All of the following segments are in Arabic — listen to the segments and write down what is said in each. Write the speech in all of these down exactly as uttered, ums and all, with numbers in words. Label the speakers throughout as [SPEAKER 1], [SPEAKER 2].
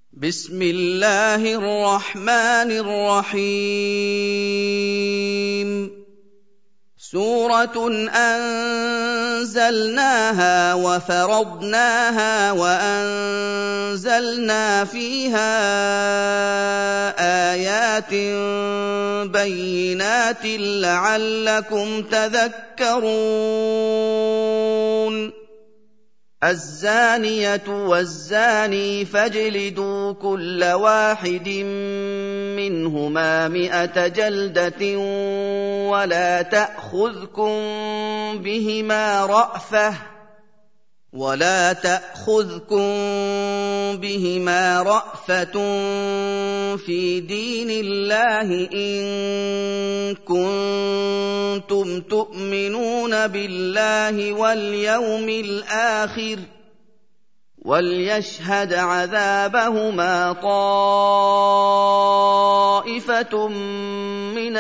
[SPEAKER 1] بسم الله الرحمن الرحيم سورة أنزلناها وفرضناها وأنزلنا فيها آيات بينات لعلكم تذكرون الزانية والزاني فاجلدوا كل واحد منهما مئة جلدة ولا تأخذكم بهما رأفة ولا تأخذكم بهما رأفة في دين الله إن كنتم تؤمنون بالله واليوم الآخر وليشهد عذابهما طائفة من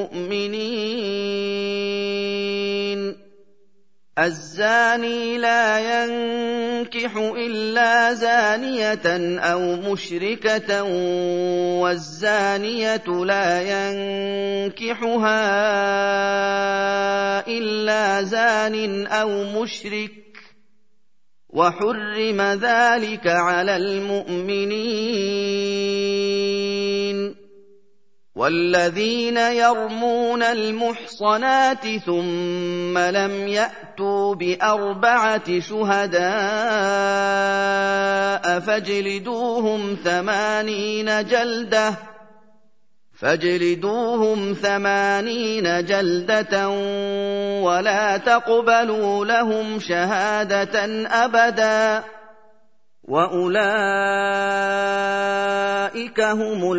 [SPEAKER 1] المؤمنين الزاني لا ينكح إلا زانية أو مشركة والزانية لا ينكحها إلا زان أو مشرك وحرم ذلك على المؤمنين والذين يرمون المحصنات ثم لم يأتوا بأربعة شهداء فاجلدوهم ثمانين جلدة فاجلدوهم ثمانين جلدة ولا تقبلوا لهم شهادة أبدا وأولئك هم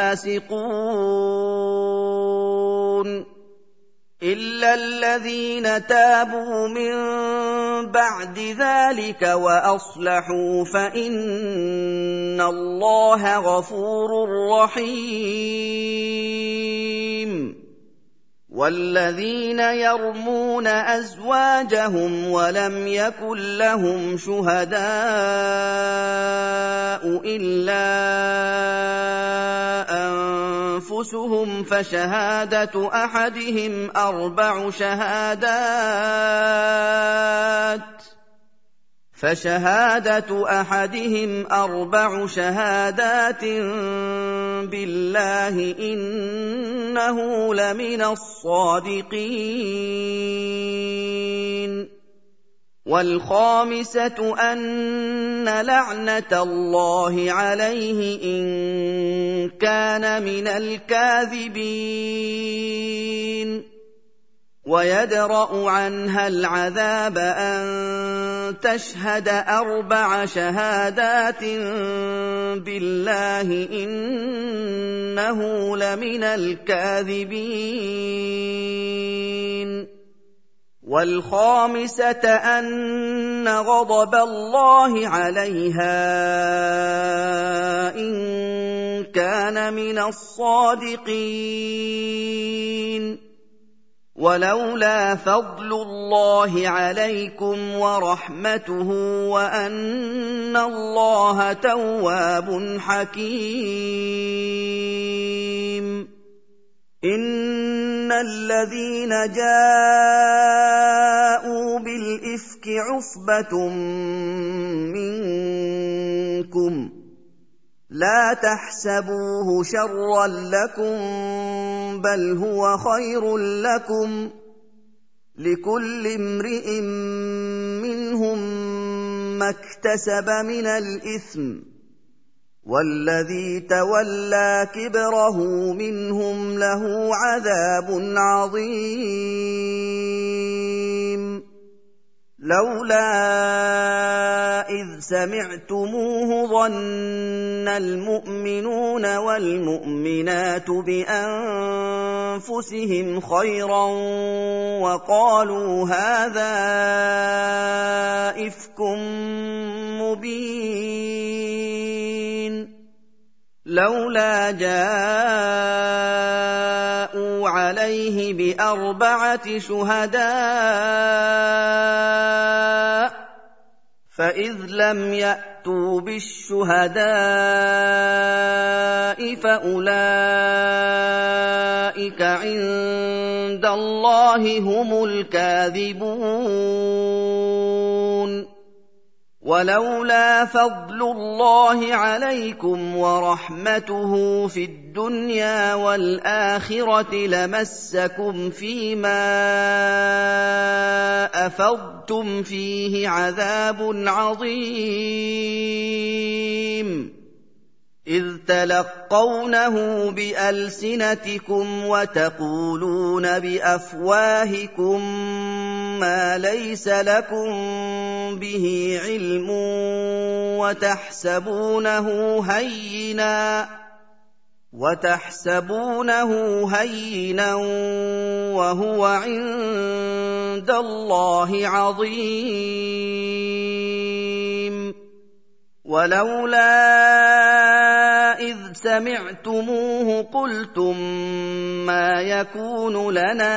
[SPEAKER 1] الفاسقون إلا الذين تابوا من بعد ذلك وأصلحوا فإن الله غفور رحيم والذين يرمون أزواجهم ولم يكن لهم شهداء إلا أنفسهم فشهادة أحدهم أربع شهادات فشهادة أحدهم أربع شهادات بالله إنه لمن الصادقين والخامسة أن لعنة الله عليه إن كان من الكاذبين ويدرأ عنها العذاب أن تشهد أربع شهادات بالله إنه لمن الكاذبين والخامسة أن غضب الله عليها إن كان من الصادقين ولولا فضل الله عليكم ورحمته وأن الله تواب حكيم إن الذين جاءوا بالإفك عصبة منكم لا تحسبوه شرا لكم بل هو خير لكم لكل امرئ منهم ما اكتسب من الإثم والذي تولى كبره منهم له عذاب عظيم لولا إذ سمعتموه ظن المؤمنون والمؤمنات بأنفسهم خيرا وقالوا هذا إفك مبين لولا جاءوا عليه بأربعة شهداء فإذ لم يأتوا بالشهداء فأولئك عند الله هم الكاذبون ولولا فضل الله عليكم ورحمته في الدنيا والآخرة لمسكم فيما أفضتم فيه عذاب عظيم إذ تلقونه بألسنتكم وتقولون بأفواهكم ما ليس لكم به علم وتحسبونه هينا وتحسبونه هينا وهو عند الله عظيم ولولا إذ سمعتموه قلتم ما يكون لنا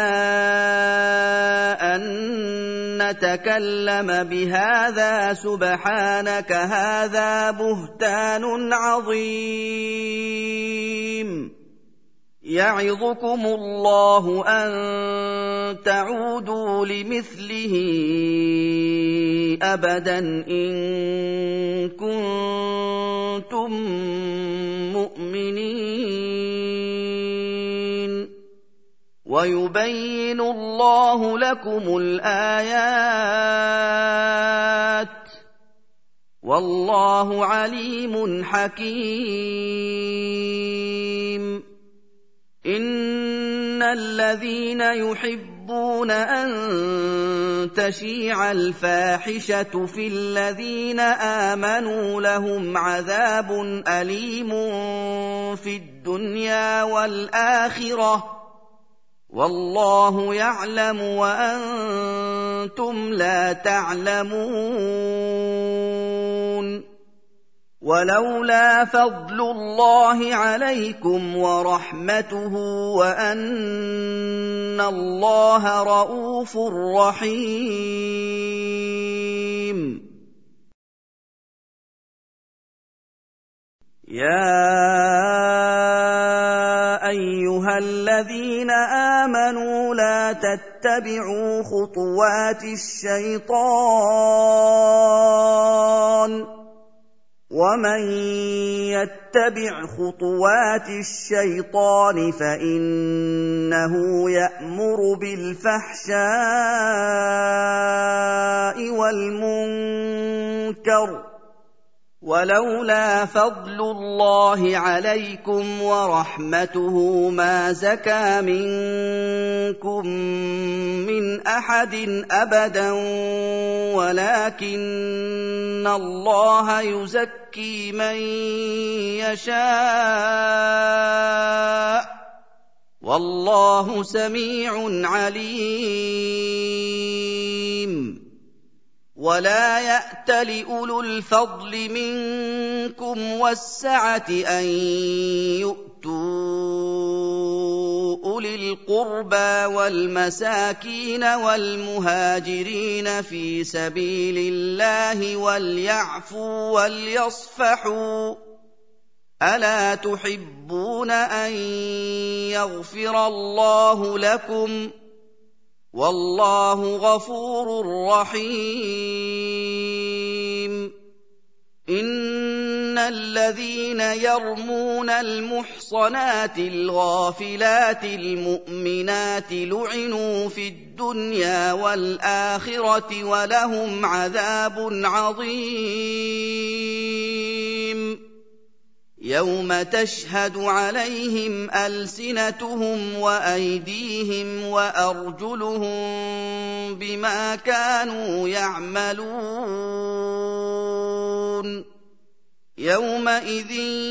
[SPEAKER 1] أن نتكلم بهذا سبحانك هذا بهتان عظيم يعظكم الله أن تعودوا لمثله أبدا إن كنتم مؤمنين ويبين الله لكم الآيات والله عليم حكيم إن الذين يحبون أن تشيع الفاحشة في الذين آمنوا لهم عذاب أليم في الدنيا والآخرة والله يعلم وأنتم لا تعلمون ولولا فضل الله عليكم ورحمته وأن الله رءوف رحيم يا أيها الذين آمنوا لا تتبعوا خطوات الشيطان ومن يتبع خطوات الشيطان فإنه يأمر بالفحشاء والمنكر ولولا فضل الله عليكم ورحمته ما زكى منكم من أحد أبدا ولكن الله يزكي من يشاء والله سميع عليم ولا يأتل أولو الفضل منكم والسعة أن يؤتوا أولي القربى والمساكين والمهاجرين في سبيل الله وليعفوا وليصفحوا ألا تحبون أن يغفر الله لكم والله غفور رحيم إن الذين يرمون المحصنات الغافلات المؤمنات لعنوا في الدنيا والآخرة ولهم عذاب عظيم يوم تشهد عليهم ألسنتهم وأيديهم وأرجلهم بما كانوا يعملون يومئذ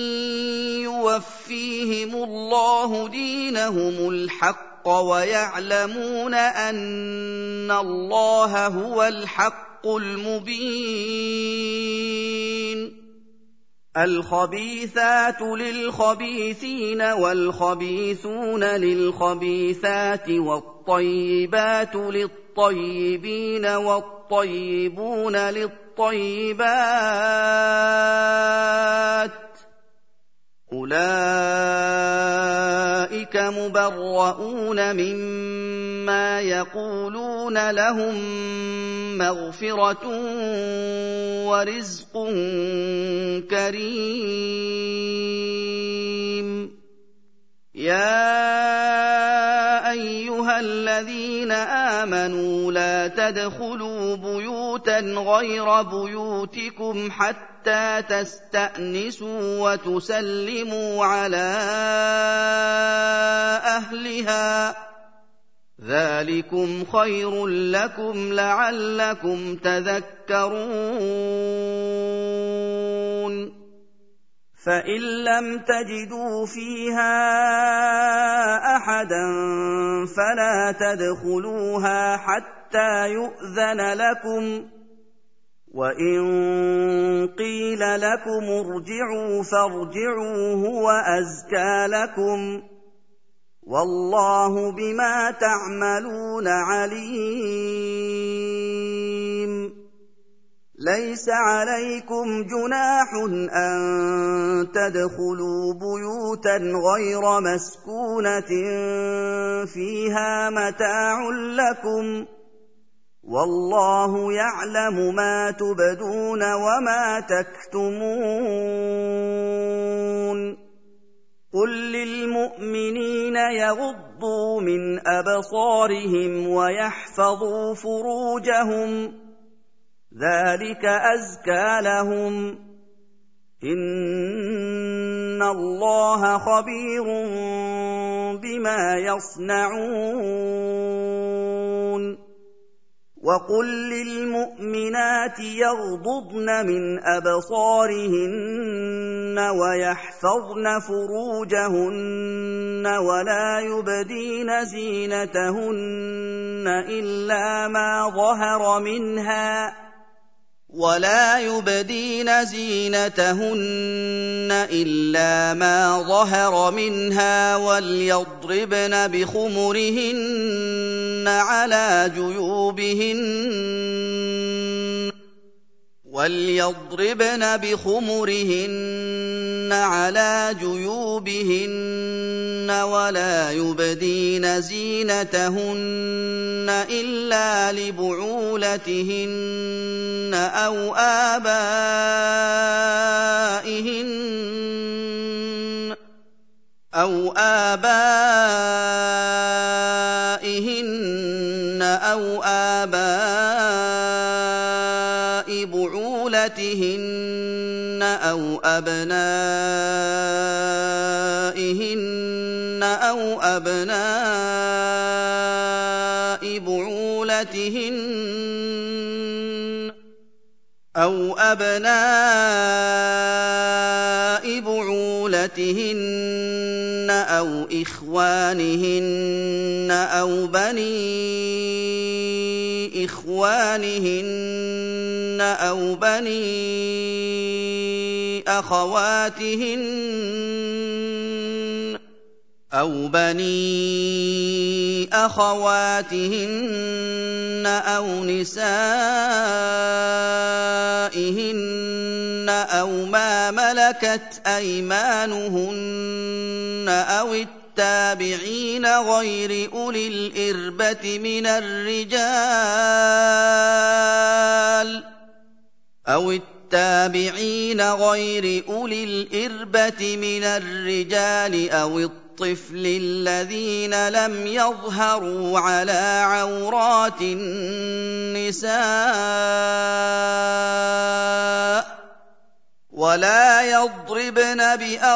[SPEAKER 1] يوفيهم الله دينهم الحق ويعلمون أن الله هو الحق المبين الخبيثات للخبيثين والخبيثون للخبيثات والطيبات للطيبين والطيبون للطيبين الطيبات أولئك مبرؤون مما يقولون لهم مغفرة ورزق كريم يا أيها الذين آمنوا لا تدخلوا بيوتا غير بيوتكم حتى تستأنسوا وتسلموا على أهلها ذلكم خير لكم لعلكم تذكرون فإن لم تجدوا فيها أحدا فلا تدخلوها حتى يؤذن لكم وإن قيل لكم ارجعوا فارجعوا هو أزكى لكم والله بما تعملون عليم ليس عليكم جناح أن تدخلوا بيوتا غير مسكونة فيها متاع لكم والله يعلم ما تبدون وما تكتمون قل للمؤمنين يغضوا من أبصارهم ويحفظوا فروجهم ذلك أزكى لهم إن الله خبير بما يصنعون وقل للمؤمنات يغضضن من أبصارهن ويحفظن فروجهن ولا يبدين زينتهن إلا ما ظهر منها ولا يبدين زينتهن إلا ما ظهر منها وليضربن بخمرهن على جيوبهن وليضربن بخمرهن على جيوبهن ولا يبدين زينتهن إلا لبعولتهن أو آبائهن أو آبائهن أو آباء بعولتهن أو أبنائهن أو أبناء بعولتهن أو أبناء بعولتهن أو إخوانهن أو بني إخوانهن أو بني أخواتهن أو بني أخواتهن أو نسائهن أو ما ملكت أيمانهن أو التابعين غير أولي الإربة من الرجال أو التابعين غير أولي الإربة من الرجال أو الطفل الذين لم يظهروا على عورات النساء ولا يضربن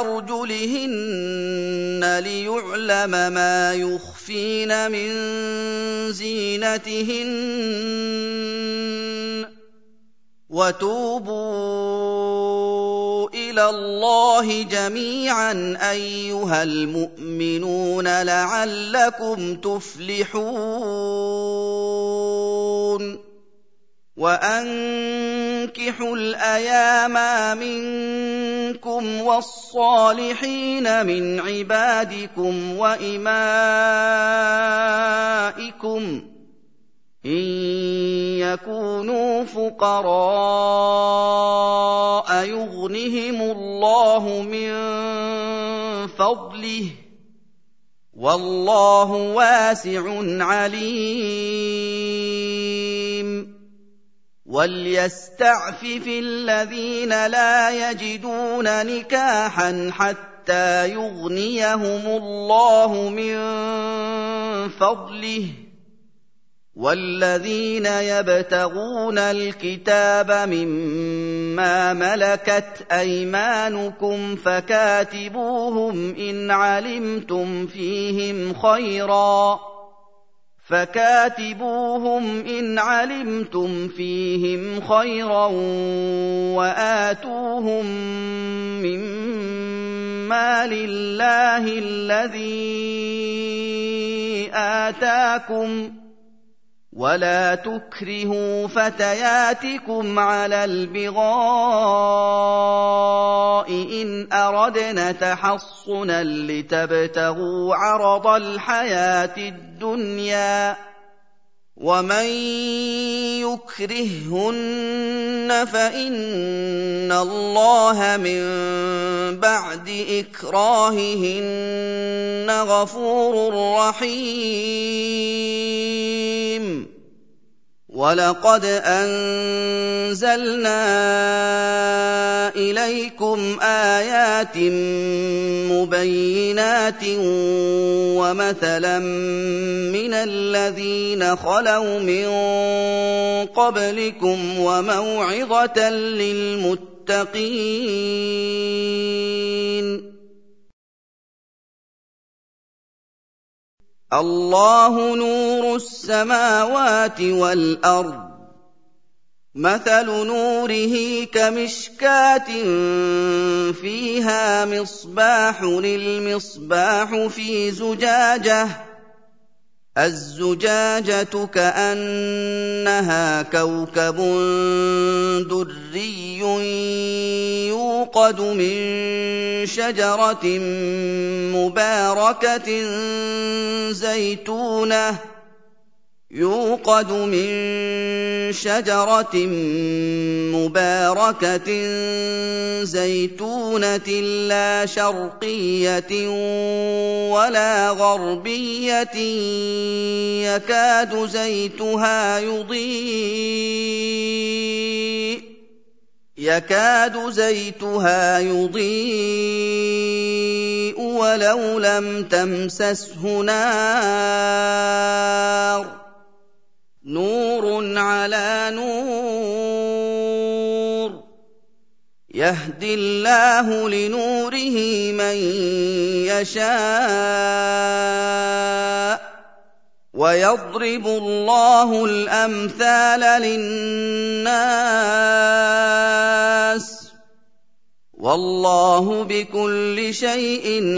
[SPEAKER 1] بأرجلهن ليعلم ما يخفين من زينتهن وتوبوا إلى الله جميعا أيها المؤمنون لعلكم تفلحون وأنكحوا الأيام منكم والصالحين من عبادكم وإمائكم إن يكونوا فقراء يغنهم الله من فضله والله واسع عليم وليستعفف الذين لا يجدون نكاحا حتى يغنيهم الله من فضله والذين يبتغون الكتاب مما ملكت أيمانكم فكاتبوهم إن علمتم فيهم خيرا فكاتبوهم إن علمتم فيهم خيرا وآتوهم مما لله الذي آتاكم ولا تكرهوا فتياتكم على البغاء إن أردنا تحصنا لتبتغوا عرض الحياة الدنيا ومن يكرههن فإن الله من بعد إكراههن غفور رحيم وَلَقَدْ أَنزَلْنَا إِلَيْكُمْ آيَاتٍ مُبَيِّنَاتٍ وَمَثَلًا مِّنَ الَّذِينَ خَلَوْا مِن قَبْلِكُمْ وَمَوْعِظَةً لِّلْمُتَّقِينَ الله نور السماوات والأرض مثل نوره كمشكاة فيها مصباح المصباح في زجاجة الزجاجة كأنها كوكب دري يوقد من شجرة مباركة زيتونة يوقد من شجرة مباركة زيتونة لا شرقية ولا غربية يكاد زيتها يضيء يكاد زيتها يضيء ولو لم تمسسه نار نور على نور يهدي الله لنوره من يشاء ويضرب الله الأمثال للناس والله بكل شيء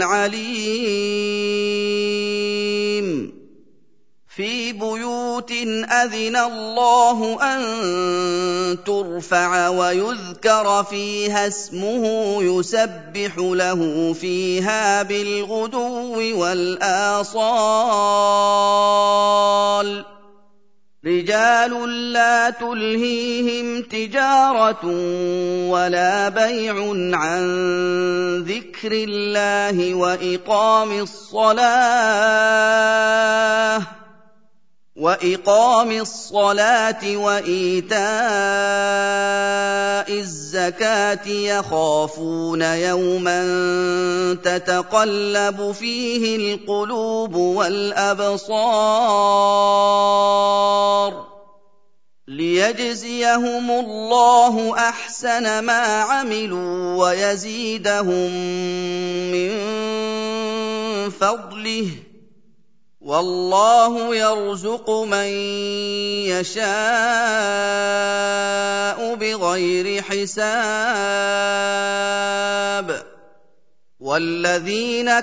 [SPEAKER 1] عليم في بيوت أذن الله أن ترفع ويذكر فيها اسمه يسبح له فيها بالغدو والآصال رجال لا تلهيهم تجارة ولا بيع عن ذكر الله وإقام الصلاة وإقام الصلاة وإيتاء الزكاة يخافون يوما تتقلب فيه القلوب والأبصار ليجزيهم الله أحسن ما عملوا ويزيدهم من فضله والله يرزق من يشاء بغير حساب والذين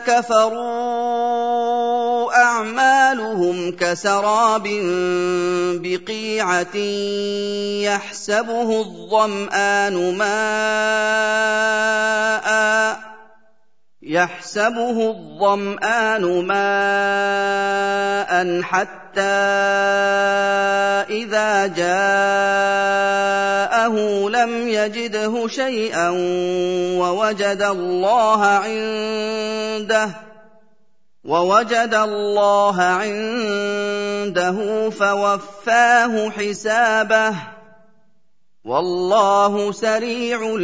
[SPEAKER 1] كفروا أعمالهم كسراب بقيعة يحسبه الظمآن ماءً يحسبه الظمآن ماء حتى إذا جاءه لم يجده شيئا ووجد الله عنده ووجد الله عنده فوفاه حسابه والله سريع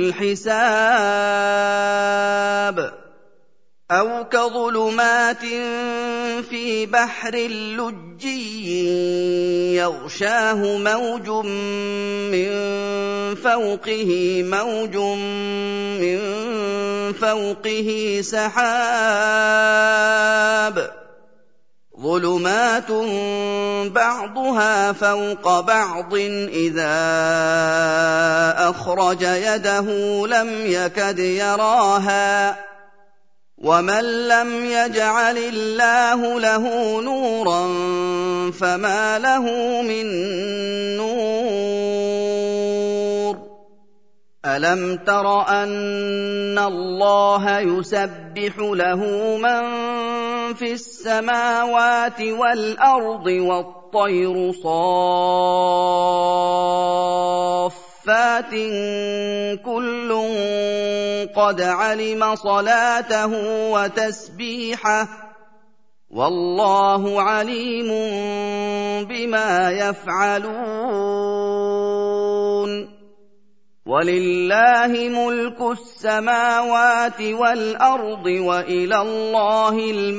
[SPEAKER 1] الحساب أو كظلمات في بحر لجي يغشاه موج من فوقه موج من فوقه سحاب ظلمات بعضها فوق بعض إذا أخرج يده لم يكد يراها ومن لم يجعل الله له نورا فما له من نور ألم تر أن الله يسبح له من في السماوات والأرض والطير صافات كل قد علم صلاته وتسبيحه والله عليم بما يفعلون ولله ملك السماوات والأرض وإلى الله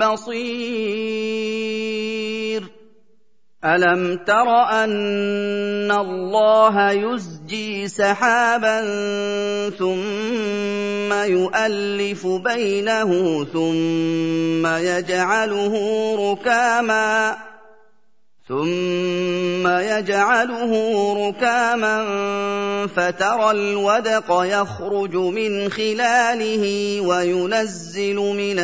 [SPEAKER 1] المصير ألم تر أن الله يزجي سحابا ثم يؤلف بينه ثم يجعله ركاما ثم يجعله ركاما فترى الودق يخرج من خلاله وينزل من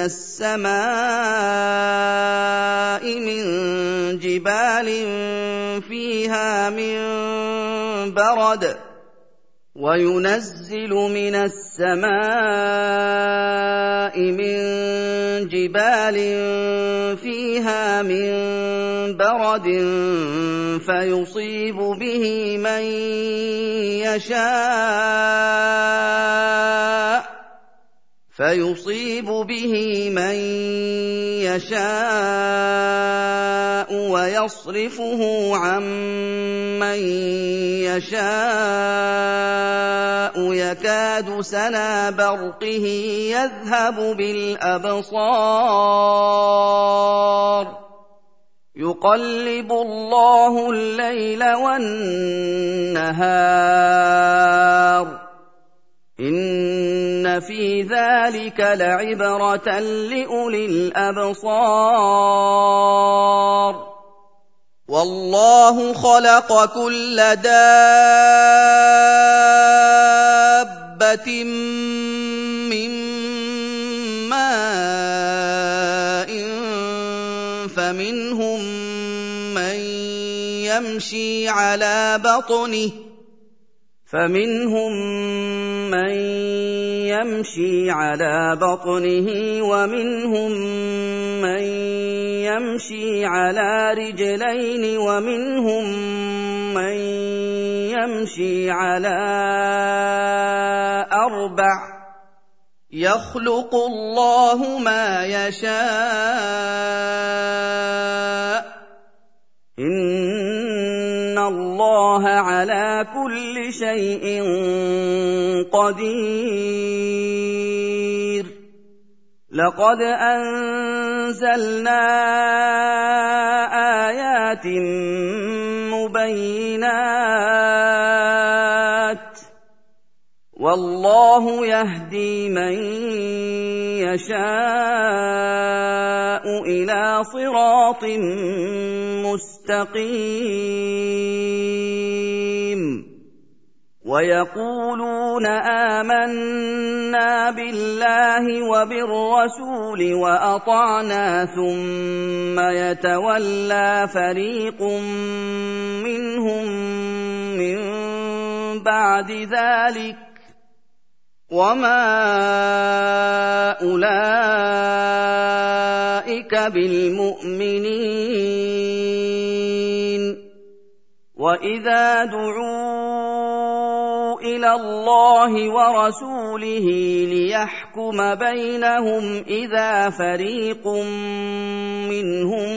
[SPEAKER 1] السماء من جبال فيها من برد وينزل من السماء من جبال فيها من برد فيصيب به من يشاء فيصيب به من يشاء ويصرفه عن من يشاء يكاد سنا برقه يذهب بالأبصار يقلب الله الليل والنهار إن في ذلك لعبرة لأولي الأبصار والله خلق كل دابة من ماء فمنهم من يمشي على بطنه فمنهم من يمشي على بطنه ومنهم من يمشي على رجلين ومنهم من يمشي على أربع يخلق الله ما يشاء إن الله على كل شيء قدير لقد أنزلنا آيات مبينات والله يهدي من يشاء إلى صراط مستقيم ويقولون آمنا بالله وبالرسول وأطعنا ثم يتولى فريق منهم من بعد ذلك وما أولئك بالمؤمنين وإذا دعوا إلى الله ورسوله ليحكم بينهم إذا فريق منهم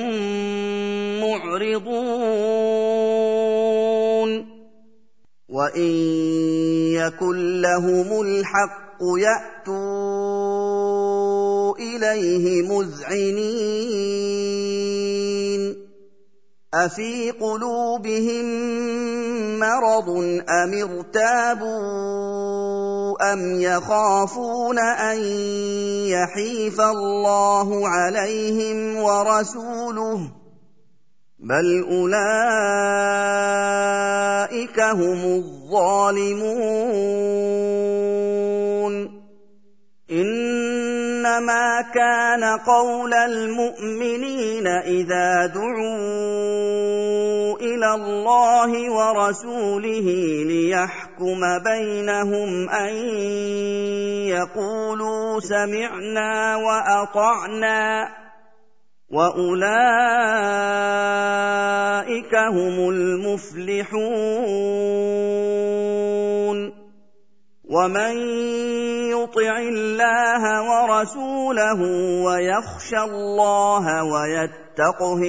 [SPEAKER 1] معرضون وإن يكن لهم الحق يأتوا إليه مذعنين أفي قلوبهم مرض أم ارتابوا أم يخافون أن يحيف الله عليهم ورسوله بل أولئك هم الظالمون إنما كان قول المؤمنين إذا دعوا إلى الله ورسوله ليحكم بينهم أن يقولوا سمعنا وأطعنا وأولئك هم المفلحون ومن يطع الله ورسوله ويخشى الله ويتقه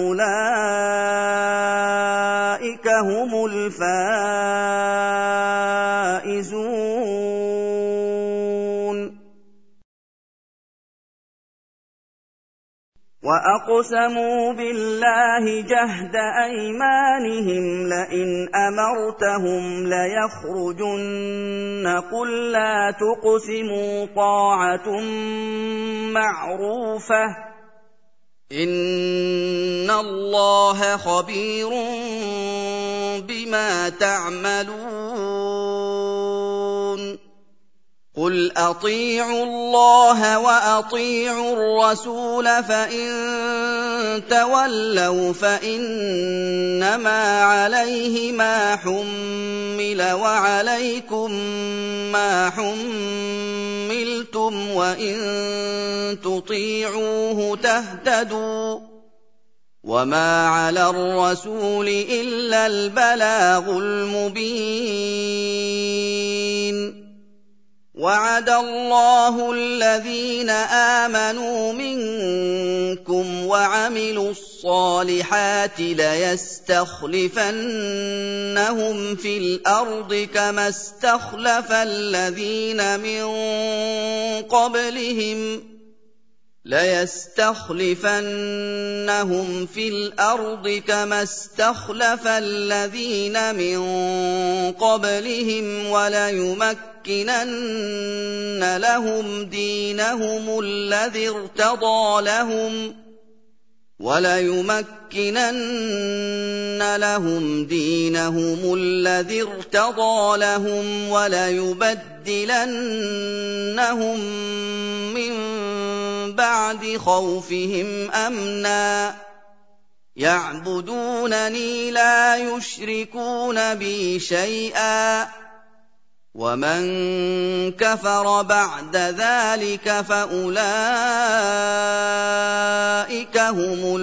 [SPEAKER 1] فأولئك هم الفائزون وأقسموا بالله جهد أيمانهم لئن أمرتهم ليخرجن قل لا تقسموا طاعة معروفة إن الله خبير بما تعملون قل أطيعوا الله وأطيعوا الرسول فإن تولوا فإنما عليه ما حمل وعليكم ما حملتم وإن تطيعوه تهتدوا وما على الرسول إلا البلاغ المبين وعد الله الذين آمنوا منكم وعملوا الصالحات ليستخلفنهم في الأرض كما استخلف الذين من قبلهم ليستخلفنهم في الأرض كما استخلف الذين من قبلهم وليمكنن لهم دينهم الذي ارتضى لهم وليمكنن لهم دينهم الذي ارتضى لهم وليبدلنهم من بعد خوفهم أمنا يعبدونني لا يشركون بي شيئا ومن كفر بعد ذلك فأولئك هم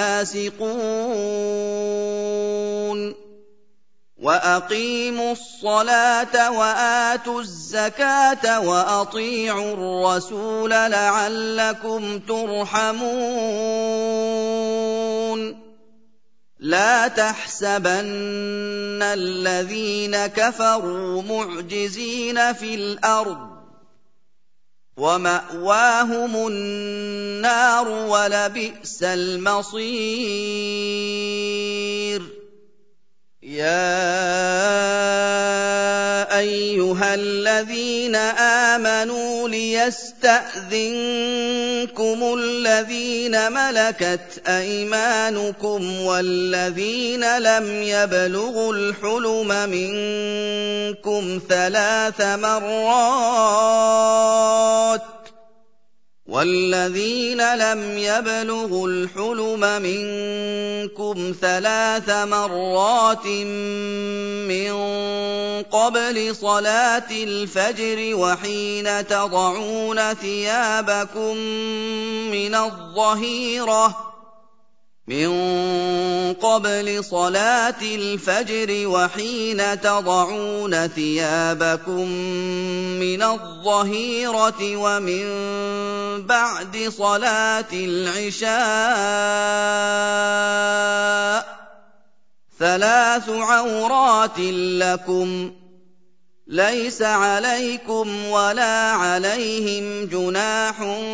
[SPEAKER 1] الفاسقون وأقيموا الصلاة وآتوا الزكاة وأطيعوا الرسول لعلكم ترحمون لا تحسبن الذين كفروا معجزين في الأرض ومأواهم النار ولبئس المصير يا أيها الذين آمنوا ليستأذنكم الذين ملكت أيمانكم والذين لم يبلغوا الحلم منكم ثلاث مرات وَالَّذِينَ لَمْ يَبْلُغُوا الْحُلُمَ مِنكُمْ ثَلَاثَ مَرَّاتٍ مِّن قَبْلِ صَلَاةِ الْفَجْرِ وَحِينَ تَضَعُونَ ثِيَابَكُم مِّنَ الظَّهِيرَةِ من قبل صلاة الفجر وحين تضعون ثيابكم من الظهيرة ومن بعد صلاة العشاء ثلاث عورات لكم ليس عليكم ولا عليهم جناح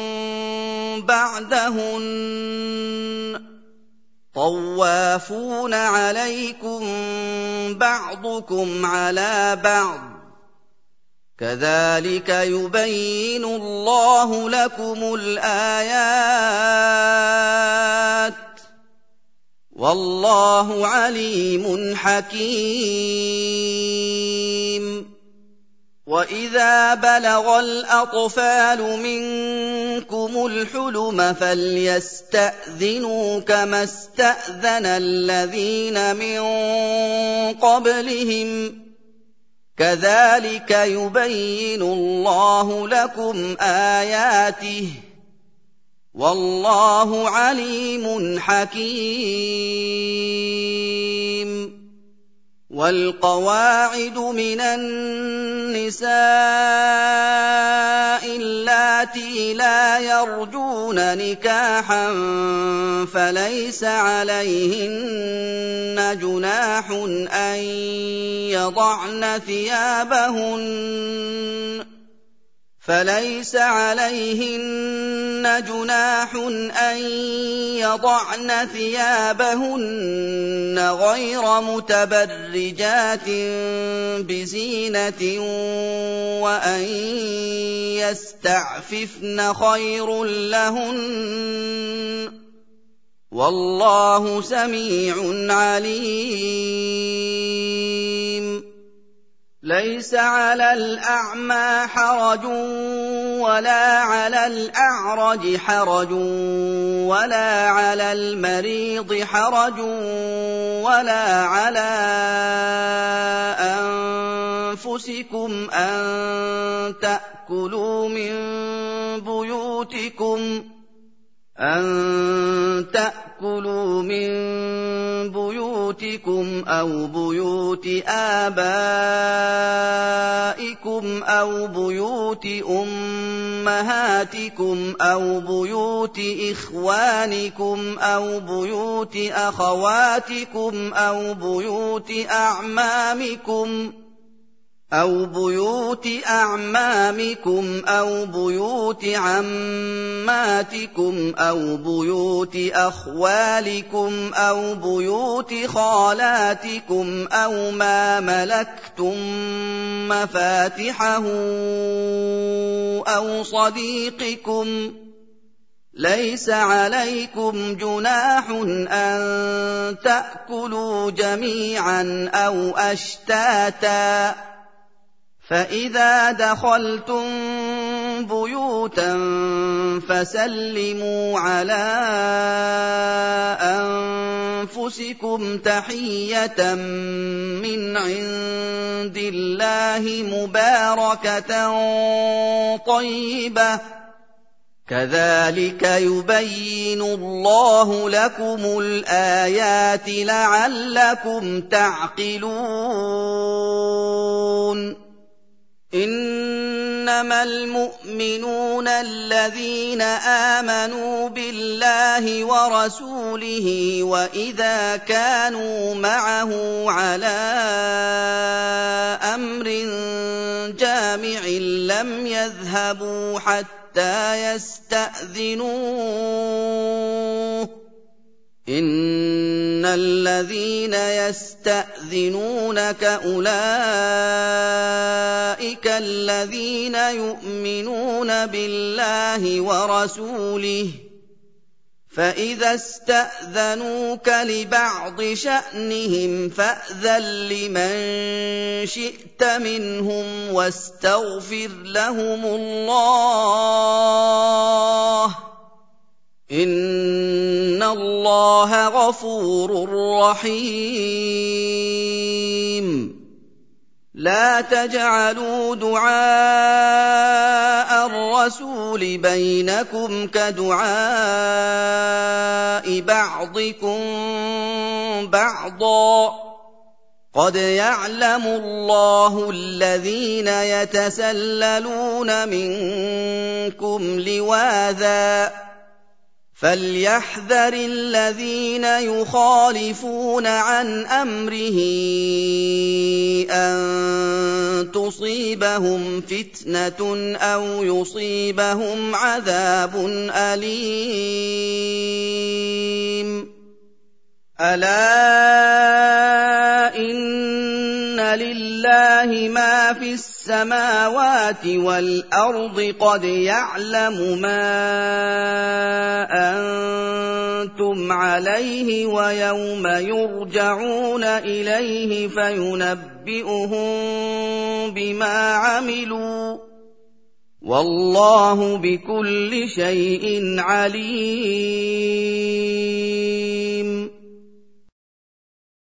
[SPEAKER 1] بعدهن طوافون عليكم بعضكم على بعض كذلك يبين الله لكم الآيات والله عليم حكيم وَإِذَا بَلَغَ الْأَطْفَالُ مِنكُمُ الْحُلُمَ فَلْيَسْتَأْذِنُوا كَمَا اسْتَأْذَنَ الَّذِينَ مِن قَبْلِهِمْ كَذَلِكَ يُبَيِّنُ اللَّهُ لَكُمْ آيَاتِهِ وَاللَّهُ عَلِيمٌ حَكِيمٌ وَالْقَوَاعِدُ مِنَ النِّسَاءِ اللَّاتِي لَا يَرْجُونَ نِكَاحًا فَلَيْسَ عَلَيْهِنَّ جُنَاحٌ أَن يَضَعْنَ ثِيَابَهُنَّ فَلَيْسَ عَلَيْهِنَّ جُنَاحٌ أَن يَضَعْنَ ثِيَابَهُنَّ غَيْرَ مُتَبَرِّجَاتٍ بِزِينَةٍ وَأَن يَسْتَعْفِفْنَ خَيْرٌ لَّهُنَّ وَاللَّهُ سَمِيعٌ عَلِيمٌ لَيْسَ عَلَى الْأَعْمَىٰ حَرَجٌ وَلَا عَلَى الْأَعْرَجِ حَرَجٌ وَلَا عَلَى الْمَرِيضِ حَرَجٌ وَلَا عَلَىٰ أَنفُسِكُمْ أَن تَأْكُلُوا مِن بُيُوتِكُمْ أَن تَأْكُلُوا مِن بُيُوتِكُمْ أَوْ بُيُوتِ آبَائِكُمْ أَوْ بُيُوتِ أُمَّهَاتِكُمْ أَوْ بُيُوتِ إِخْوَانِكُمْ أَوْ بُيُوتِ أَخَوَاتِكُمْ أَوْ بُيُوتِ أَعْمَامِكُمْ أَوْ بُيُوتِ أَعْمَامِكُمْ أَوْ بُيُوتِ عَمَّاتِكُمْ أَوْ بُيُوتِ أَخْوَالِكُمْ أَوْ بُيُوتِ خَالَاتِكُمْ أَوْ مَا مَلَكْتُم مَّفَاتِحَهُ أَوْ صَدِيقِكُمْ لَيْسَ عَلَيْكُمْ جُنَاحٌ أَن تَأْكُلُوا جَمِيعًا أَوْ أَشْتَاتًا فَإِذَا دَخَلْتُم بُيُوتًا فَسَلِّمُوا عَلَىٰ أَنفُسِكُمْ تَحِيَّةً مِّنْ عِندِ اللَّهِ مُبَارَكَةً طَيِّبَةً كَذَٰلِكَ يُبَيِّنُ اللَّهُ لَكُمُ الْآيَاتِ لَعَلَّكُمْ تَعْقِلُونَ إِنَّمَا الْمُؤْمِنُونَ الَّذِينَ آمَنُوا بِاللَّهِ وَرَسُولِهِ وَإِذَا كَانُوا مَعَهُ عَلَىٰ أَمْرٍ جَامِعٍ لَّمْ يَذْهَبُوا حَتَّىٰ يَسْتَأْذِنُوهُ إِنَّ الَّذِينَ يَسْتَأْذِنُونَكَ أُولَٰئِكَ الَّذِينَ يُؤْمِنُونَ بِاللَّهِ وَرَسُولِهِ فَإِذَا اسْتَأْذَنُوكَ لِبَعْضِ شَأْنِهِمْ فَأْذَن لِّمَن شِئْتَ مِنْهُمْ وَاسْتَغْفِرْ لَهُمُ اللَّهَ إِنَّ اللَّهَ غَفُورٌ رَّحِيمٌ لَا تَجْعَلُوا دُعَاءَ الرَّسُولِ بَيْنَكُمْ كَدُعَاءِ بَعْضِكُم بَعْضًا ۚ قَدْ يَعْلَمُ اللَّهُ الَّذِينَ يَتَسَلَّلُونَ مِنكُمْ لِوَاذًا ۚ فَلْيَحْذَرِ الَّذِينَ يُخَالِفُونَ عَنْ أَمْرِهِ أَن تُصِيبَهُمْ فِتْنَةٌ أَوْ يُصِيبَهُمْ عَذَابٌ أَلِيمٌ أَلَا إِنَّ لِلَّهِ مَا فِي السَّمَاوَاتِ وَالْأَرْضِ قَدْ يَعْلَمُ مَا أَنتُمْ عَلَيْهِ وَيَوْمَ يُرْجَعُونَ إِلَيْهِ فَيُنَبِّئُهُم بِمَا عَمِلُوا ۗ وَاللَّهُ بِكُلِّ شَيْءٍ عَلِيمٌ